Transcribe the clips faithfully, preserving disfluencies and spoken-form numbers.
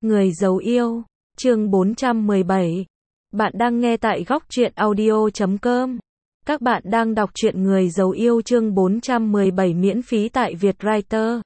Người giấu yêu, chương bốn trăm mười bảy. Bạn đang nghe tại góc truyện audio chấm com. Các bạn đang đọc truyện Người giấu yêu chương bốn trăm mười bảy miễn phí tại Vietwriter.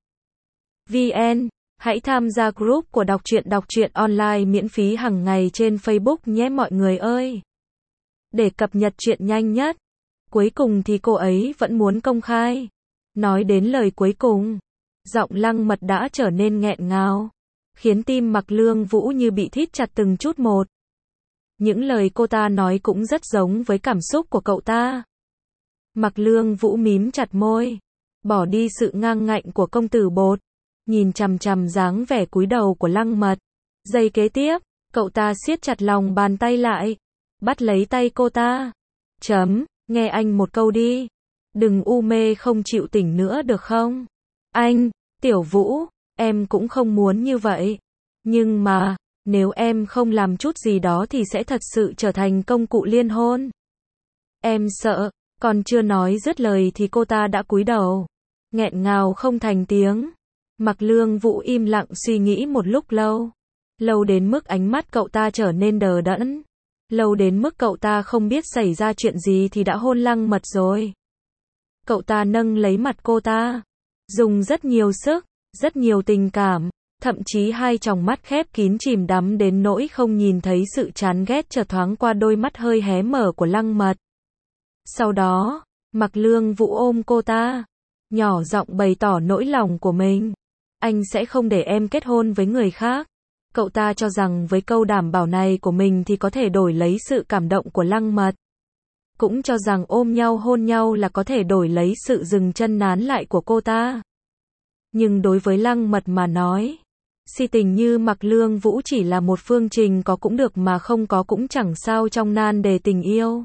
vê en. Hãy tham gia group của đọc truyện đọc truyện online miễn phí hàng ngày trên Facebook nhé mọi người ơi. Để cập nhật truyện nhanh nhất. Cuối cùng thì cô ấy vẫn muốn công khai. Nói đến lời cuối cùng, giọng Lăng Mật đã trở nên nghẹn ngào, khiến tim Mạc Lương Vũ như bị thít chặt từng chút một. Những lời cô ta nói cũng rất giống với cảm xúc của cậu ta. Mạc Lương Vũ mím chặt môi, bỏ đi sự ngang ngạnh của công tử bột, nhìn chằm chằm dáng vẻ cúi đầu của Lăng Mật. Giây kế tiếp, cậu ta siết chặt lòng bàn tay lại, bắt lấy tay cô ta. Chấm, nghe anh một câu đi. Đừng u mê không chịu tỉnh nữa được không? Anh, Tiểu Vũ, em cũng không muốn như vậy. Nhưng mà, nếu em không làm chút gì đó thì sẽ thật sự trở thành công cụ liên hôn. Em sợ, còn chưa nói dứt lời thì cô ta đã cúi đầu, nghẹn ngào không thành tiếng. Mạc Lương Vũ im lặng suy nghĩ một lúc lâu. Lâu đến mức ánh mắt cậu ta trở nên đờ đẫn. Lâu đến mức cậu ta không biết xảy ra chuyện gì thì đã hôn Lăng Mật rồi. Cậu ta nâng lấy mặt cô ta, dùng rất nhiều sức, rất nhiều tình cảm, thậm chí hai tròng mắt khép kín chìm đắm đến nỗi không nhìn thấy sự chán ghét chợt thoáng qua đôi mắt hơi hé mở của Lăng Mật. Sau đó, Mạc Lương Vũ ôm cô ta, nhỏ giọng bày tỏ nỗi lòng của mình. Anh sẽ không để em kết hôn với người khác. Cậu ta cho rằng với câu đảm bảo này của mình thì có thể đổi lấy sự cảm động của Lăng Mật. Cũng cho rằng ôm nhau hôn nhau là có thể đổi lấy sự dừng chân nán lại của cô ta. Nhưng đối với Lăng Mật mà nói, si tình như Mạc Lương Vũ chỉ là một phương trình có cũng được mà không có cũng chẳng sao trong nan đề tình yêu.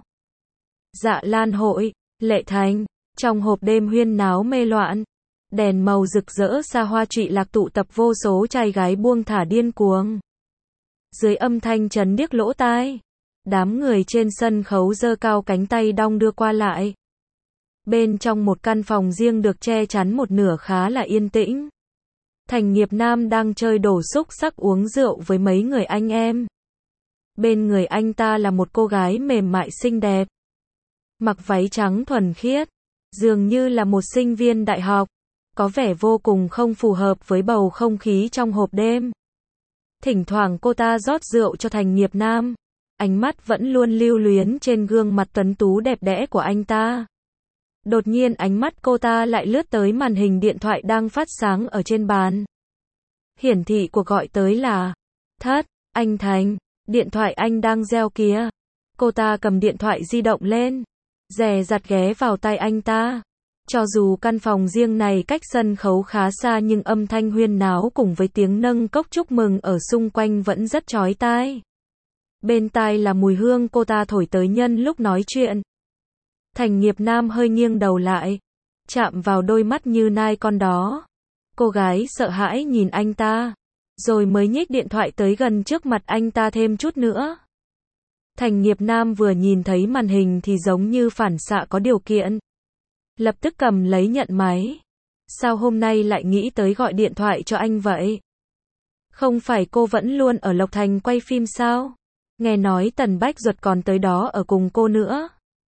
Dạ Lan hội, Lệ Thành, trong hộp đêm huyên náo mê loạn, đèn màu rực rỡ xa hoa trụy lạc tụ tập vô số trai gái buông thả điên cuồng. Dưới âm thanh chấn điếc lỗ tai, đám người trên sân khấu giơ cao cánh tay đong đưa qua lại. Bên trong một căn phòng riêng được che chắn một nửa khá là yên tĩnh. Thành Nghiệp Nam đang chơi đổ xúc sắc uống rượu với mấy người anh em. Bên người anh ta là một cô gái mềm mại xinh đẹp, mặc váy trắng thuần khiết, dường như là một sinh viên đại học, có vẻ vô cùng không phù hợp với bầu không khí trong hộp đêm. Thỉnh thoảng cô ta rót rượu cho Thành Nghiệp Nam, ánh mắt vẫn luôn lưu luyến trên gương mặt tuấn tú đẹp đẽ của anh ta. Đột nhiên ánh mắt cô ta lại lướt tới màn hình điện thoại đang phát sáng ở trên bàn. Hiển thị cuộc gọi tới là: Thất, anh Thành, điện thoại anh đang reo kìa. Cô ta cầm điện thoại di động lên, dè dặt ghé vào tai anh ta. Cho dù căn phòng riêng này cách sân khấu khá xa nhưng âm thanh huyên náo cùng với tiếng nâng cốc chúc mừng ở xung quanh vẫn rất chói tai. Bên tai là mùi hương cô ta thổi tới nhân lúc nói chuyện. Thành Nghiệp Nam hơi nghiêng đầu lại, chạm vào đôi mắt như nai con đó. Cô gái sợ hãi nhìn anh ta, rồi mới nhích điện thoại tới gần trước mặt anh ta thêm chút nữa. Thành Nghiệp Nam vừa nhìn thấy màn hình thì giống như phản xạ có điều kiện, lập tức cầm lấy nhận máy. Sao hôm nay lại nghĩ tới gọi điện thoại cho anh vậy? Không phải cô vẫn luôn ở Lộc Thành quay phim sao? Nghe nói Tần Bách Duật còn tới đó ở cùng cô nữa.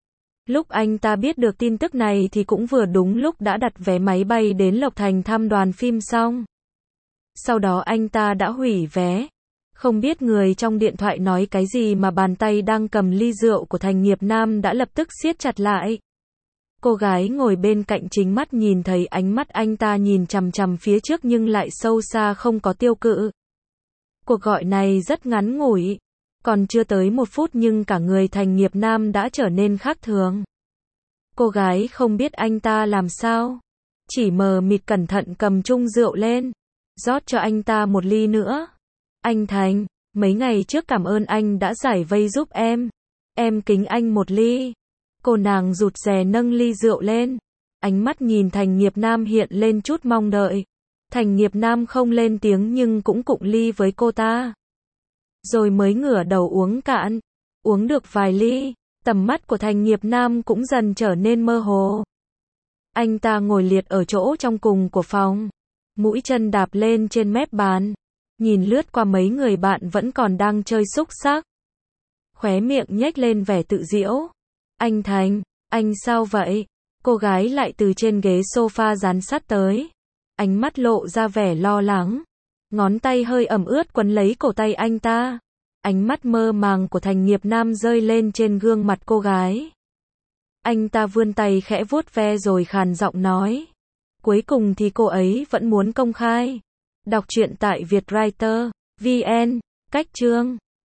Lúc anh ta biết được tin tức này thì cũng vừa đúng lúc đã đặt vé máy bay đến Lộc Thành thăm đoàn phim xong. Sau đó anh ta đã hủy vé. Không biết người trong điện thoại nói cái gì mà bàn tay đang cầm ly rượu của Thành Nghiệp Nam đã lập tức siết chặt lại. Cô gái ngồi bên cạnh chính mắt nhìn thấy ánh mắt anh ta nhìn chằm chằm phía trước nhưng lại sâu xa không có tiêu cự. Cuộc gọi này rất ngắn ngủi. Còn chưa tới một phút nhưng cả người Thành Nghiệp Nam đã trở nên khác thường. Cô gái không biết anh ta làm sao, chỉ mờ mịt cẩn thận cầm chung rượu lên, rót cho anh ta một ly nữa. Anh Thành, mấy ngày trước cảm ơn anh đã giải vây giúp em. Em kính anh một ly. Cô nàng rụt rè nâng ly rượu lên, ánh mắt nhìn Thành Nghiệp Nam hiện lên chút mong đợi. Thành Nghiệp Nam không lên tiếng nhưng cũng cụng ly với cô ta. Rồi mới ngửa đầu uống cạn. Uống được vài ly, tầm mắt của Thành Nghiệp Nam cũng dần trở nên mơ hồ. Anh ta ngồi liệt ở chỗ trong cùng của phòng, mũi chân đạp lên trên mép bàn, nhìn lướt qua mấy người bạn vẫn còn đang chơi xúc xắc. Khóe miệng nhếch lên vẻ tự giễu. Anh Thành, anh sao vậy? Cô gái lại từ trên ghế sofa dán sát tới. Ánh mắt lộ ra vẻ lo lắng. Ngón tay hơi ẩm ướt quấn lấy cổ tay anh ta. Ánh mắt mơ màng của Thành Nghiệp Nam rơi lên trên gương mặt cô gái. Anh ta vươn tay khẽ vuốt ve rồi khàn giọng nói. Cuối cùng thì cô ấy vẫn muốn công khai. Đọc truyện tại Vietwriter chấm vn. Cách chương